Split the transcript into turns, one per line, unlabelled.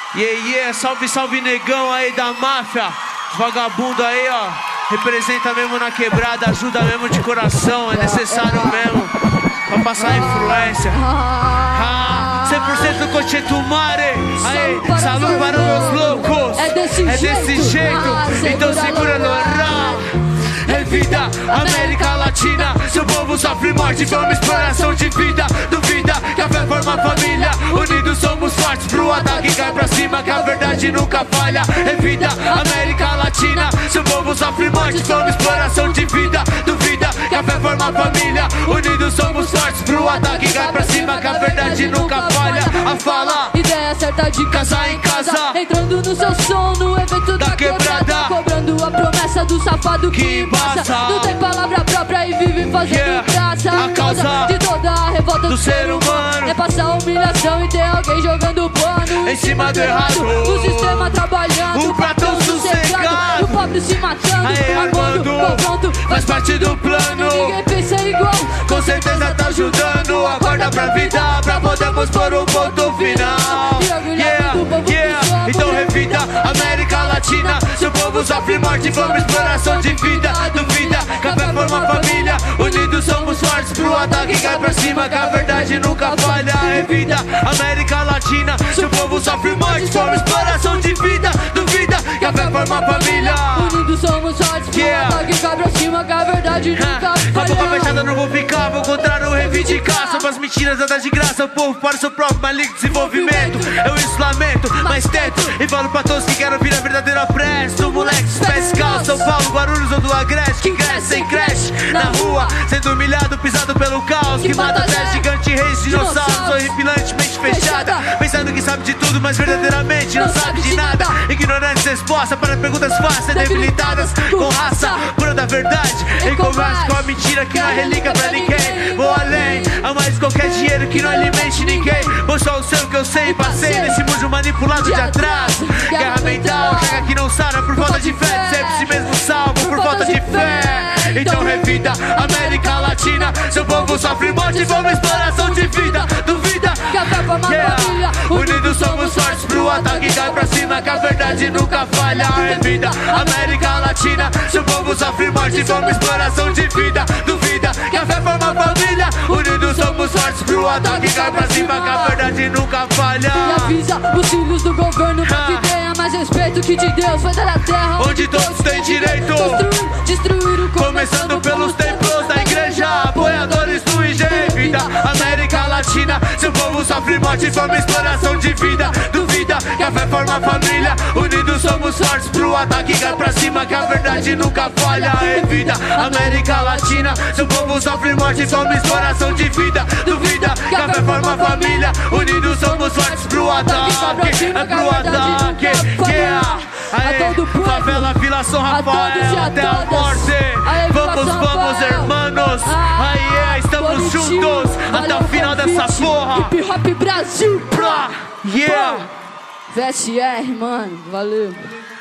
Salve, salve negão aí da máfia. Vagabundo aí, ó. Representa mesmo na quebrada, ajuda mesmo de coração. É necessário mesmo pra passar influência. 100% Cochetumare. Aí, salve para os loucos. É desse jeito, então segura no rap. É vida, América Latina. Seu povo sofre morte, vamos exploração de vida. Duvida que a fé forma família. Unidos somos fortes pro ataque, cai pra cima que a verdade nunca falha. É vida, América Latina. Seu povo sofre morte, vamos exploração de vida. Duvida que a fé forma família. Unidos somos fortes pro ataque, cai pra cima que a verdade nunca falha. A fala,
ideia certa de
casa em casa.
Entrando no seu som, no evento da quebrada. Cobrando a promessa do safado que embaça. Não tem palavra própria e vive fazendo graça.
A causa
de toda a revolta
do ser humano
é passar humilhação e ter alguém jogando pano
em cima do errado.
O sistema trabalhando,
o patrão sossegado,
o pobre se matando,
aí armando,
confronto
faz parte do plano.
Ninguém pensa igual,
com certeza tá ajudando. Acorda pra vida, pra podermos pôr um ponto final. Então revida, América Latina. Seu povo sofre morte, vamos exploração de vida. Duvida, café forma família. Unidos somos fortes pro ataque, cai pra cima que a verdade nunca falha. Revida, América Latina. Seu povo sofre morte, vamos exploração de vida. Duvida, café forma família.
Unidos somos fortes pro ataque, cai pra cima que a verdade nunca falha.
A boca fechada não vou ficar, vou contrário reivindicar. Sobre as mentiras dadas de graça, o povo para o seu próprio maligno desenvolvimento. Eu isso lamento, mas tento e falo pra todos que querem vir a verdadeira pressa. O moleque pés calços, São Paulo, Guarulhos ou do Agreste, que cresce sem creche na rua, sendo humilhado, pisado pelo caos, que mata até gigante, reis, dinossauros, horripilantemente fechada, pensando que sabe de tudo, mas verdadeiramente não sabe de nada. Ignorantes resposta para perguntas fáceis, debilitadas com raça pura da verdade, em conversa com a mentira que não é relíquia pra ninguém. Vou além, a mais qualquer dinheiro que não alimente ninguém. Vou só o seu que eu sei, passei nesse mundo manipulado de atraso. Guerra mental, chega que não sara por falta de fé, sempre si mesmo salvo por falta de fé. Então revida, América Latina. Seu povo sofre morte, vamos exploração de vida. Duvida, unidos somos fortes pro ataque, cai pra cima que a verdade nunca falha. Revida, América Latina. Seu povo sofre morte, vamos exploração de vida. Duvida, que a fé forma família. Unidos somos fortes pro ataque, cai pra cima que a verdade nunca falha.
E avisa os filhos do governo pra que tenha mais respeito que de Deus foi dar a terra
onde todos têm direito.
Construir, destruir o
começando pelos templos da igreja, apoiadores do IG. Vida, América Latina. Seu povo sofre morte, forma exploração de vida. Duvida, que a fé forma família. Unidos somos fortes pro ataque, cai pra cima que a verdade nunca falha. É vida, América Latina. Seu povo sofre morte, forma exploração de vida. Duvida, que a fé forma família. Unidos somos fortes pro ataque, é pro ataque. Aí, favela, Vila São Rafael, até a morte. Vamos, hermanos. Aí, estamos juntos até o final dessa porra.
Hip Hop Brasil.
Yeah.
VSR, mano, valeu.